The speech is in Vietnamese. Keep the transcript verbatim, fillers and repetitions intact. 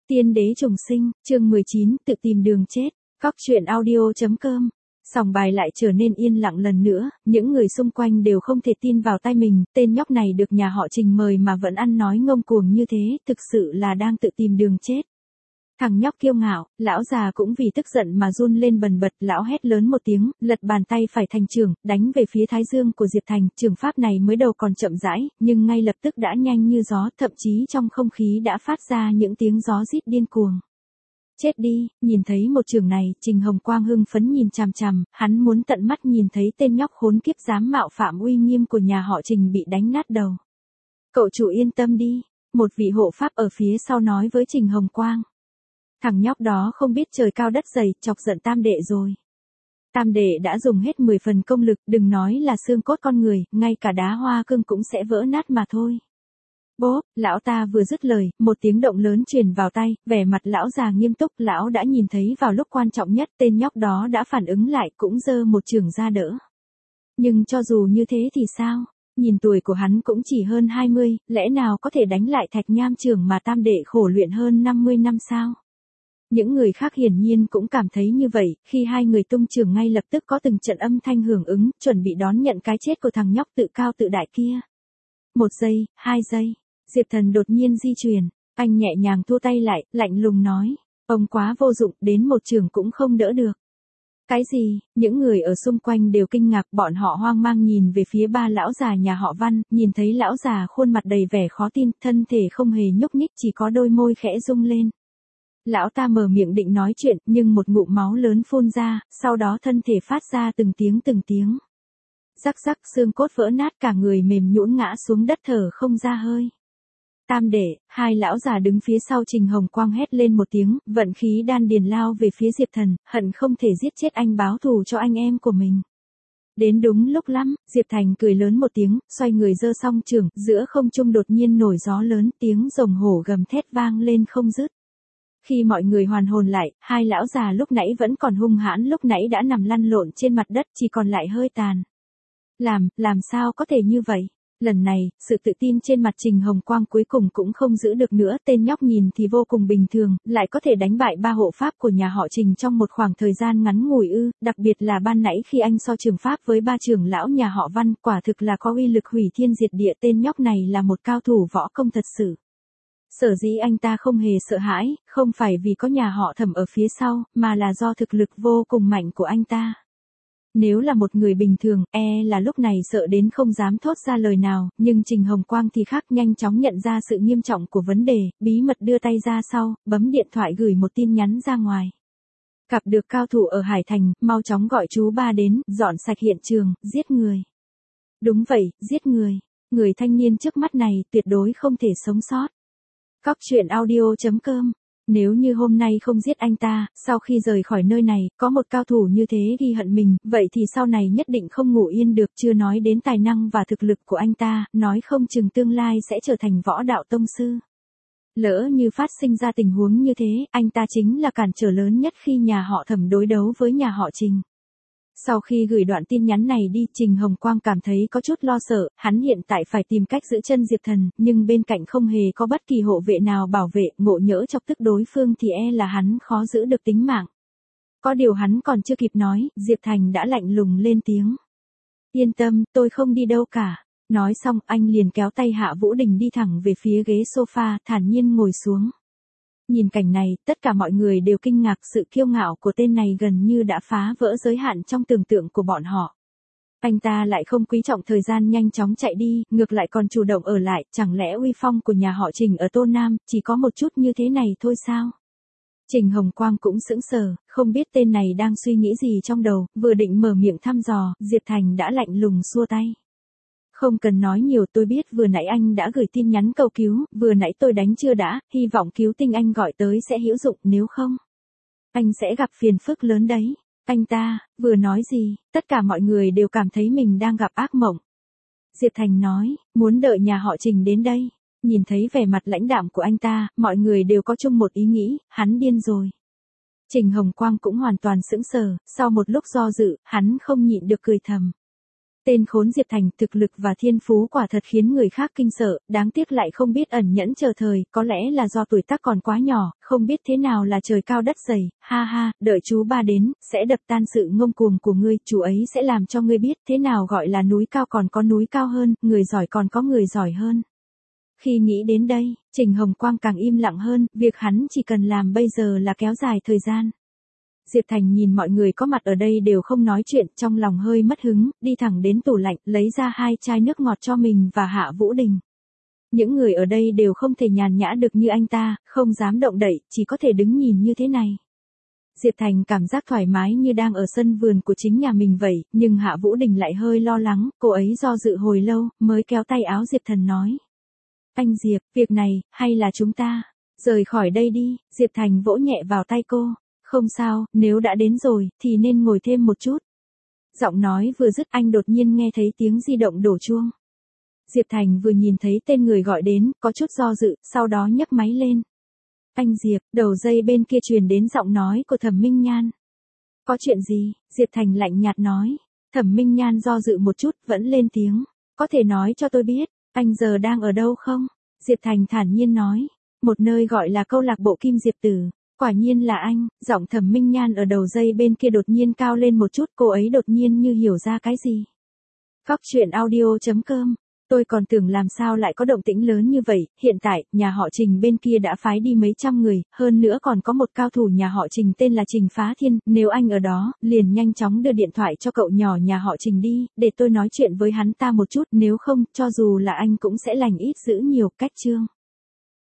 Tiên đế trùng sinh, chương mười chín, tự tìm đường chết. Cóc truyện audio chấm com. Sòng bài lại trở nên yên lặng lần nữa, những người xung quanh đều không thể tin vào tai mình, tên nhóc này được nhà họ Trình mời mà vẫn ăn nói ngông cuồng như thế, thực sự là đang tự tìm đường chết. Thằng nhóc kiêu ngạo, lão già cũng vì tức giận mà run lên bần bật, lão hét lớn một tiếng, lật bàn tay phải thành chưởng, đánh về phía thái dương của Diệp Thành, chưởng pháp này mới đầu còn chậm rãi, nhưng ngay lập tức đã nhanh như gió, thậm chí trong không khí đã phát ra những tiếng gió rít điên cuồng. Chết đi, nhìn thấy một chưởng này, Trình Hồng Quang hưng phấn nhìn chằm chằm, hắn muốn tận mắt nhìn thấy tên nhóc khốn kiếp dám mạo phạm uy nghiêm của nhà họ Trình bị đánh nát đầu. Cậu chủ yên tâm đi, một vị hộ pháp ở phía sau nói với Trình Hồng Quang. Thằng nhóc đó không biết trời cao đất dày, chọc giận tam đệ rồi. Tam đệ đã dùng hết mười phần công lực, đừng nói là xương cốt con người, ngay cả đá hoa cương cũng sẽ vỡ nát mà thôi. Bố, lão ta vừa dứt lời, một tiếng động lớn truyền vào tay, vẻ mặt lão già nghiêm túc, lão đã nhìn thấy vào lúc quan trọng nhất tên nhóc đó đã phản ứng lại cũng giơ một chưởng ra đỡ. Nhưng cho dù như thế thì sao? Nhìn tuổi của hắn cũng chỉ hơn hai mươi, lẽ nào có thể đánh lại thạch nham chưởng mà tam đệ khổ luyện hơn năm mươi năm sao? Những người khác hiển nhiên cũng cảm thấy như vậy, khi hai người tung chưởng ngay lập tức có từng trận âm thanh hưởng ứng, chuẩn bị đón nhận cái chết của thằng nhóc tự cao tự đại kia. Một giây, hai giây, Diệp Thần đột nhiên di chuyển, anh nhẹ nhàng thua tay lại, lạnh lùng nói, ông quá vô dụng, đến một chưởng cũng không đỡ được. Cái gì? Những người ở xung quanh đều kinh ngạc, bọn họ hoang mang nhìn về phía ba lão già nhà họ Văn, nhìn thấy lão già khuôn mặt đầy vẻ khó tin, thân thể không hề nhúc nhích, chỉ có đôi môi khẽ rung lên. Lão ta mở miệng định nói chuyện, nhưng một ngụm máu lớn phun ra, sau đó thân thể phát ra từng tiếng từng tiếng. Rắc rắc, xương cốt vỡ nát, cả người mềm nhũn ngã xuống đất thở không ra hơi. Tam đệ, hai lão già đứng phía sau Trình Hồng Quang hét lên một tiếng, vận khí đan điền lao về phía Diệp Thần, hận không thể giết chết anh báo thù cho anh em của mình. Đến đúng lúc lắm, Diệp Thành cười lớn một tiếng, xoay người giơ song chưởng, giữa không trung đột nhiên nổi gió lớn, tiếng rồng hổ gầm thét vang lên không dứt. Khi mọi người hoàn hồn lại, hai lão già lúc nãy vẫn còn hung hãn lúc nãy đã nằm lăn lộn trên mặt đất, chỉ còn lại hơi tàn. Làm, làm sao có thể như vậy? Lần này, sự tự tin trên mặt Trình Hồng Quang cuối cùng cũng không giữ được nữa, tên nhóc nhìn thì vô cùng bình thường, lại có thể đánh bại ba hộ pháp của nhà họ Trình trong một khoảng thời gian ngắn ngủi ư, đặc biệt là ban nãy khi anh so trường pháp với ba trưởng lão nhà họ Văn, quả thực là có uy lực hủy thiên diệt địa, tên nhóc này là một cao thủ võ công thật sự. Sở dĩ anh ta không hề sợ hãi, không phải vì có nhà họ Thẩm ở phía sau, mà là do thực lực vô cùng mạnh của anh ta. Nếu là một người bình thường, e là lúc này sợ đến không dám thốt ra lời nào, nhưng Trình Hồng Quang thì khác, nhanh chóng nhận ra sự nghiêm trọng của vấn đề, bí mật đưa tay ra sau, bấm điện thoại gửi một tin nhắn ra ngoài. Gặp được cao thủ ở Hải Thành, mau chóng gọi chú ba đến, dọn sạch hiện trường, giết người. Đúng vậy, giết người. Người thanh niên trước mắt này tuyệt đối không thể sống sót. Cóc truyện audio chấm com. Nếu như hôm nay không giết anh ta, sau khi rời khỏi nơi này, có một cao thủ như thế ghi hận mình, vậy thì sau này nhất định không ngủ yên được, chưa nói đến tài năng và thực lực của anh ta, nói không chừng tương lai sẽ trở thành võ đạo tông sư. Lỡ như phát sinh ra tình huống như thế, anh ta chính là cản trở lớn nhất khi nhà họ Thẩm đối đấu với nhà họ Trình. Sau khi gửi đoạn tin nhắn này đi, Trình Hồng Quang cảm thấy có chút lo sợ, hắn hiện tại phải tìm cách giữ chân Diệp Thần, nhưng bên cạnh không hề có bất kỳ hộ vệ nào bảo vệ, ngộ nhỡ chọc tức đối phương thì e là hắn khó giữ được tính mạng. Có điều hắn còn chưa kịp nói, Diệp Thành đã lạnh lùng lên tiếng. Yên tâm, tôi không đi đâu cả. Nói xong, anh liền kéo tay Hạ Vũ Đình đi thẳng về phía ghế sofa, thản nhiên ngồi xuống. Nhìn cảnh này, tất cả mọi người đều kinh ngạc, sự kiêu ngạo của tên này gần như đã phá vỡ giới hạn trong tưởng tượng của bọn họ. Anh ta lại không quý trọng thời gian nhanh chóng chạy đi, ngược lại còn chủ động ở lại, chẳng lẽ uy phong của nhà họ Trình ở Tô Nam chỉ có một chút như thế này thôi sao? Trình Hồng Quang cũng sững sờ, không biết tên này đang suy nghĩ gì trong đầu, vừa định mở miệng thăm dò, Diệp Thành đã lạnh lùng xua tay. Không cần nói nhiều, tôi biết vừa nãy anh đã gửi tin nhắn cầu cứu, vừa nãy tôi đánh chưa đã, hy vọng cứu tinh anh gọi tới sẽ hữu dụng, nếu không, anh sẽ gặp phiền phức lớn đấy. Anh ta, vừa nói gì, tất cả mọi người đều cảm thấy mình đang gặp ác mộng. Diệp Thành nói, muốn đợi nhà họ Trình đến đây. Nhìn thấy vẻ mặt lãnh đạm của anh ta, mọi người đều có chung một ý nghĩ, hắn điên rồi. Trình Hồng Quang cũng hoàn toàn sững sờ, sau một lúc do dự, hắn không nhịn được cười thầm. Tên khốn Diệp Thành thực lực và thiên phú quả thật khiến người khác kinh sợ, đáng tiếc lại không biết ẩn nhẫn chờ thời, có lẽ là do tuổi tác còn quá nhỏ, không biết thế nào là trời cao đất dày, ha ha, đợi chú ba đến, sẽ đập tan sự ngông cuồng của ngươi, chú ấy sẽ làm cho ngươi biết thế nào gọi là núi cao còn có núi cao hơn, người giỏi còn có người giỏi hơn. Khi nghĩ đến đây, Trình Hồng Quang càng im lặng hơn, việc hắn chỉ cần làm bây giờ là kéo dài thời gian. Diệp Thành nhìn mọi người có mặt ở đây đều không nói chuyện, trong lòng hơi mất hứng, đi thẳng đến tủ lạnh, lấy ra hai chai nước ngọt cho mình và Hạ Vũ Đình. Những người ở đây đều không thể nhàn nhã được như anh ta, không dám động đậy, chỉ có thể đứng nhìn như thế này. Diệp Thành cảm giác thoải mái như đang ở sân vườn của chính nhà mình vậy, nhưng Hạ Vũ Đình lại hơi lo lắng, cô ấy do dự hồi lâu, mới kéo tay áo Diệp Thần nói. Anh Diệp, việc này, hay là chúng ta, rời khỏi đây đi, Diệp Thành vỗ nhẹ vào tay cô. Không sao, nếu đã đến rồi, thì nên ngồi thêm một chút. Giọng nói vừa dứt anh đột nhiên nghe thấy tiếng di động đổ chuông. Diệp Thành vừa nhìn thấy tên người gọi đến, có chút do dự, sau đó nhấc máy lên. Anh Diệp, đầu dây bên kia truyền đến giọng nói của Thẩm Minh Nhan. Có chuyện gì? Diệp Thành lạnh nhạt nói. Thẩm Minh Nhan do dự một chút, vẫn lên tiếng. Có thể nói cho tôi biết, anh giờ đang ở đâu không? Diệp Thành thản nhiên nói. Một nơi gọi là câu lạc bộ Kim Diệp Tử. Quả nhiên là anh, giọng Thẩm Minh Nhan ở đầu dây bên kia đột nhiên cao lên một chút, cô ấy đột nhiên như hiểu ra cái gì. Góc truyện audio chấm com, tôi còn tưởng làm sao lại có động tĩnh lớn như vậy, hiện tại, nhà họ Trình bên kia đã phái đi mấy trăm người, hơn nữa còn có một cao thủ nhà họ Trình tên là Trình Phá Thiên, nếu anh ở đó, liền nhanh chóng đưa điện thoại cho cậu nhỏ nhà họ Trình đi, để tôi nói chuyện với hắn ta một chút, nếu không, cho dù là anh cũng sẽ lành ít dữ nhiều, cách chương.